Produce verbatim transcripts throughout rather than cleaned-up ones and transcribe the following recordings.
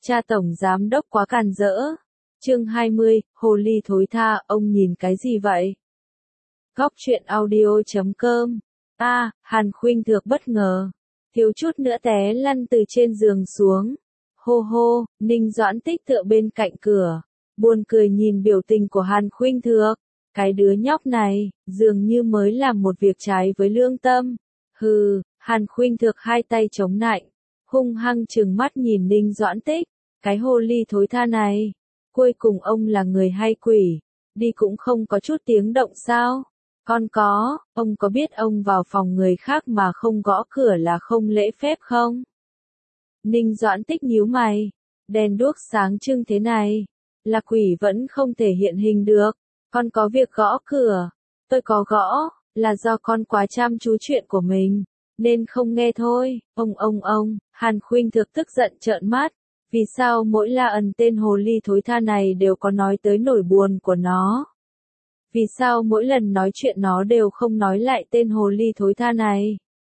Cha tổng giám đốc quá càn rỡ. Chương hai mươi, hồ ly thối tha, ông nhìn cái gì vậy? Góc truyện audio chấm com. A, Hàn Khuynh Thược bất ngờ, thiếu chút nữa té lăn từ trên giường xuống. Hô hô, Ninh Doãn Tích tựa bên cạnh cửa, buồn cười nhìn biểu tình của Hàn Khuynh Thược. Cái đứa nhóc này, dường như mới làm một việc trái với lương tâm. Hừ, Hàn Khuynh Thược hai tay chống nạnh, hung hăng trừng mắt nhìn Ninh Doãn Tích. Cái hồ ly thối tha này, cuối cùng ông là người hay quỷ, đi cũng không có chút tiếng động sao? Con có, ông có biết ông vào phòng người khác mà không gõ cửa là không lễ phép không? Ninh Doãn Tích nhíu mày, đèn đuốc sáng trưng thế này, là quỷ vẫn không thể hiện hình được. Con có việc gõ cửa, tôi có gõ, là do con quá chăm chú chuyện của mình, nên không nghe thôi. Ông ông ông, Hàn Khuynh Thược tức giận trợn mắt. Vì sao mỗi la ẩn tên hồ ly thối tha này đều có nói tới nỗi buồn của nó? Vì sao mỗi lần nói chuyện nó đều không nói lại tên hồ ly thối tha này?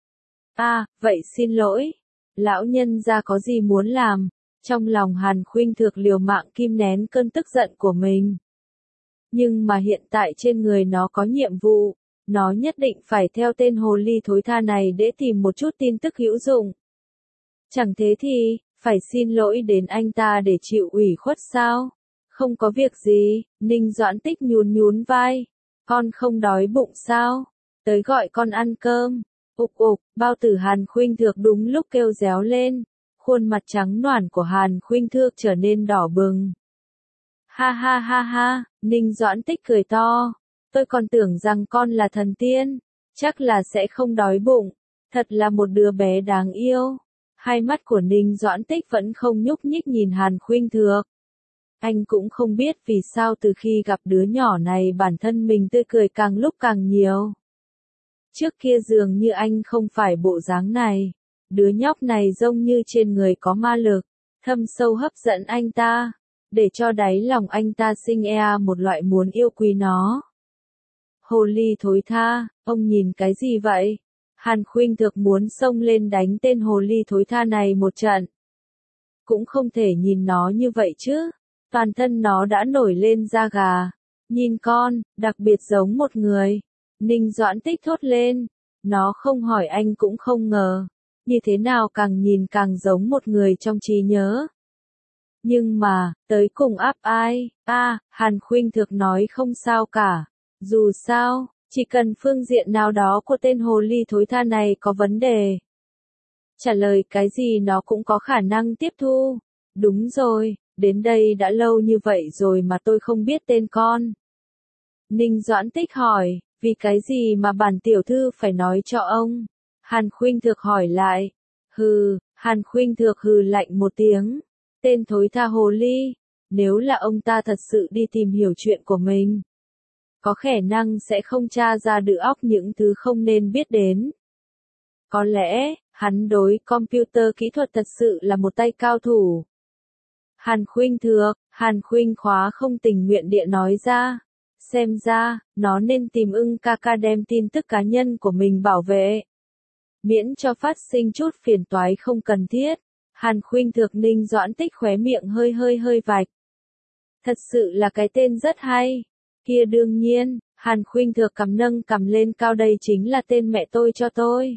À, vậy xin lỗi. Lão nhân gia có gì muốn làm? Trong lòng Hàn Khuynh Thược liều mạng kìm nén cơn tức giận của mình. Nhưng mà hiện tại trên người nó có nhiệm vụ, nó nhất định phải theo tên hồ ly thối tha này để tìm một chút tin tức hữu dụng. Chẳng thế thì, phải xin lỗi đến anh ta để chịu ủy khuất sao? Không có việc gì, Ninh Doãn Tích nhún nhún vai. Con không đói bụng sao? Tới gọi con ăn cơm. Ục ục, bao tử Hàn Khuynh Thược đúng lúc kêu réo lên. Khuôn mặt trắng nõn của Hàn Khuynh Thược trở nên đỏ bừng. Ha ha ha ha, Ninh Doãn Tích cười to. Tôi còn tưởng rằng con là thần tiên, chắc là sẽ không đói bụng. Thật là một đứa bé đáng yêu. Hai mắt của Ninh Doãn Tích vẫn không nhúc nhích nhìn Hàn Khuynh Thược. Anh cũng không biết vì sao từ khi gặp đứa nhỏ này bản thân mình tươi cười càng lúc càng nhiều. Trước kia dường như anh không phải bộ dáng này. Đứa nhóc này giống như trên người có ma lực, thâm sâu hấp dẫn anh ta, để cho đáy lòng anh ta sinh e một loại muốn yêu quý nó. Hồ ly thối tha, ông nhìn cái gì vậy? Hàn Khuynh Thược muốn xông lên đánh tên hồ ly thối tha này một trận. Cũng không thể nhìn nó như vậy chứ. Toàn thân nó đã nổi lên da gà. Nhìn con, đặc biệt giống một người. Ninh Doãn Tích thốt lên. Nó không hỏi anh cũng không ngờ. Như thế nào càng nhìn càng giống một người trong trí nhớ. Nhưng mà, tới cùng áp ai? A, à, Hàn Khuynh Thược nói không sao cả. Dù sao, chỉ cần phương diện nào đó của tên hồ ly thối tha này có vấn đề. Trả lời cái gì nó cũng có khả năng tiếp thu. Đúng rồi, đến đây đã lâu như vậy rồi mà tôi không biết tên con. Ninh Doãn Tích hỏi, vì cái gì mà bản tiểu thư phải nói cho ông? Hàn Khuynh Thược hỏi lại. Hừ, Hàn Khuynh Thược hừ lạnh một tiếng. Tên thối tha hồ ly, nếu là ông ta thật sự đi tìm hiểu chuyện của mình, có khả năng sẽ không tra ra được óc những thứ không nên biết đến. Có lẽ, hắn đối computer kỹ thuật thật sự là một tay cao thủ. Hàn Khuynh Thược, Hàn Khuynh Khóa không tình nguyện địa nói ra. Xem ra, nó nên tìm ưng ca ca đem tin tức cá nhân của mình bảo vệ. Miễn cho phát sinh chút phiền toái không cần thiết. Hàn Khuynh Thược Ninh Doãn Tích khóe miệng hơi hơi hơi vạch. Thật sự là cái tên rất hay. Kia đương nhiên, Hàn Khuynh Thược cầm nâng cầm lên cao, đây chính là tên mẹ tôi cho tôi.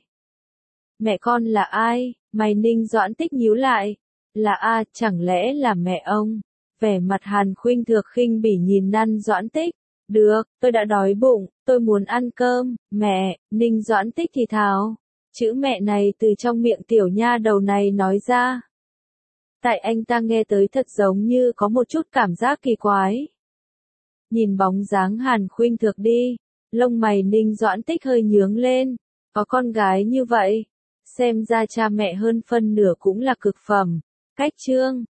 Mẹ con là ai? Mày Ninh Doãn Tích nhíu lại. Là a, chẳng lẽ là mẹ ông? Vẻ mặt Hàn Khuynh Thược khinh bỉ nhìn Ninh Doãn Tích. Được, tôi đã đói bụng, tôi muốn ăn cơm. Mẹ, Ninh Doãn Tích thì thào. Chữ mẹ này từ trong miệng tiểu nha đầu này nói ra. Tại anh ta nghe tới thật giống như có một chút cảm giác kỳ quái. Nhìn bóng dáng Hàn Khuynh Thược đi, lông mày Ninh Doãn Tích hơi nhướng lên. Có con gái như vậy, xem ra cha mẹ hơn phân nửa cũng là cực phẩm. Cách chương